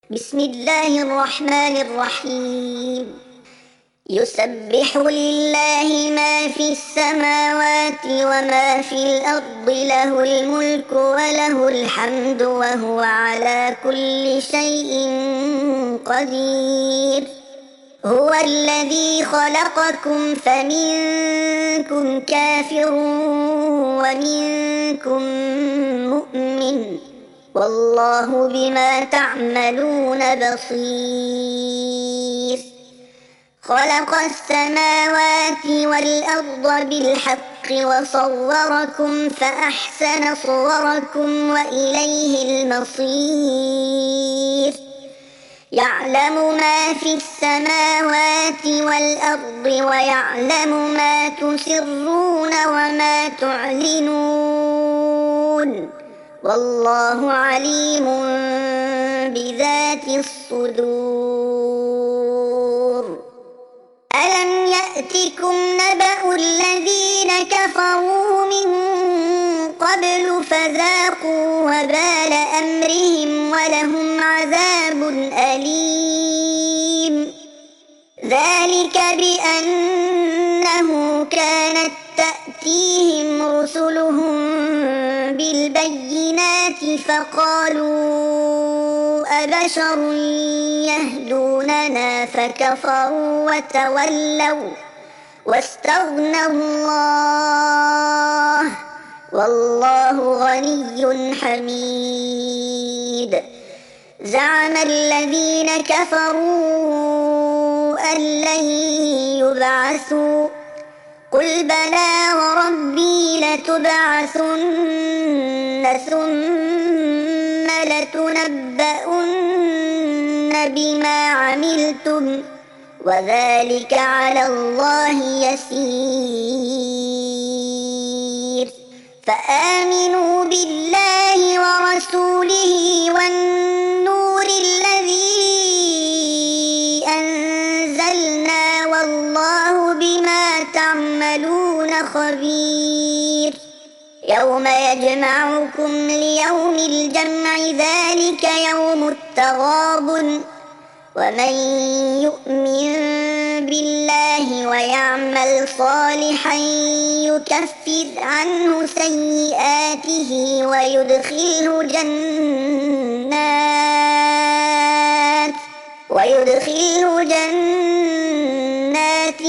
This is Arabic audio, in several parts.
بسم الله الرحمن الرحيم. يسبح لله ما في السماوات وما في الأرض، له الملك وله الحمد وهو على كل شيء قدير. هو الذي خلقكم فمنكم كافر ومنكم مؤمن، والله بما تعملون بصير. خلق السماوات والأرض بالحق وصوركم فأحسن صوركم وإليه المصير. يعلم ما في السماوات والأرض ويعلم ما تسرون وما تعلنون، والله عليم بذات الصدور. ألم يأتكم نبأ الذين كفروا من قبل فذاقوا وبال أمرهم ولهم عذاب أليم. ذلك بأنه كانت تأتيهم رسلهم بالبينات فقالوا أبشر يهدوننا فكفروا وتولوا واستغنى الله، والله غني حميد. زعم الذين كفروا أن لن يبعثوا، قل بلى وربي لتبعثن ثم لتنبؤن بما عملتم، وذلك على الله يسير. فآمنوا بالله ورسوله والنور الذي أنزلنا، والله بما تعملون خبير. يوم يجمعكم ليوم الجمع، ذلك يوم التغابن، ومن يؤمن بالله ويعمل صالحا يكفر عنه سيئاته ويدخله جنات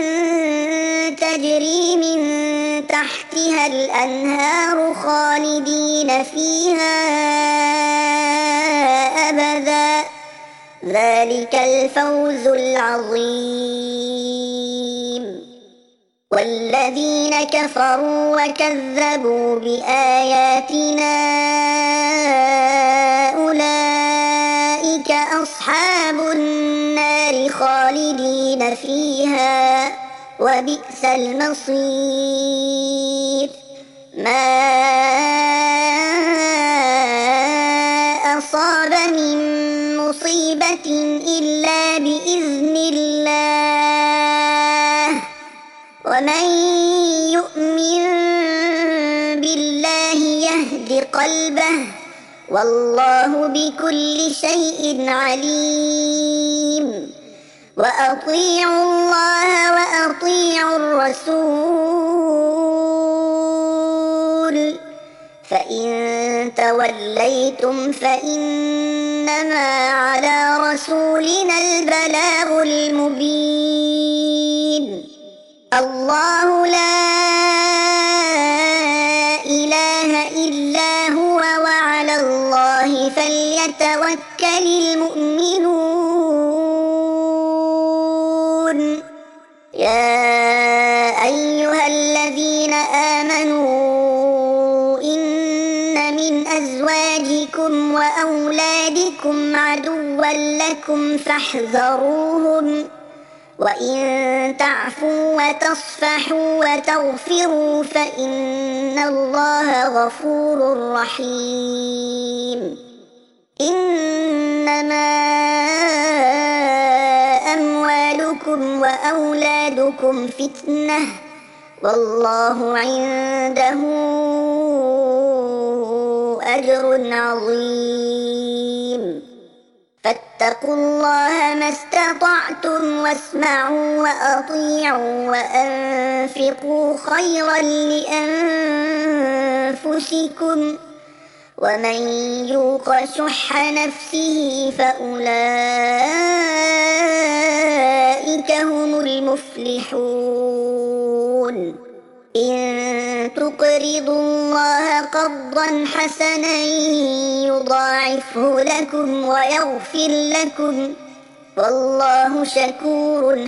تجري من تحتها الأنهار خالدين فيها أبدا، ذلك الفوز العظيم. والذين كفروا وكذبوا بآياتنا أولئك أصحاب النار خالدين فيها، وبئس المصير. ما أصاب من مصيبة إلا بإذن الله، ومن يؤمن بالله يهد قلبه، والله بكل شيء عليم. وأطيعوا الله وأطيعوا الرسول، فإن توليتم فإنما على رسولنا البلاغ المبين. الله لا إله إلا هو، وعلى الله فليتوكل المؤمنون. يا أيها الذين آمنوا إن من أزواجكم وأولادكم عدوا لكم فاحذروهم، وإن تعفوا وتصفحوا وتغفروا فإن الله غفور رحيم. إنما أموالكم وأولادكم فتنة، والله عنده أجر عظيم. فاتقوا الله ما استطعتم واسمعوا وأطيعوا وأنفقوا خيرا لأنفسكم ومن يوق شح نفسه فأولئك هم المفلحون إن تقرضوا الله قرضا حسنا يضاعفه لكم ويغفر لكم والله شكور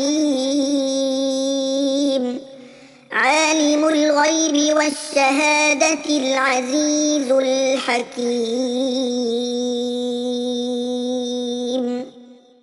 حليم عالم الغيب والشهادة العزيز الحكيم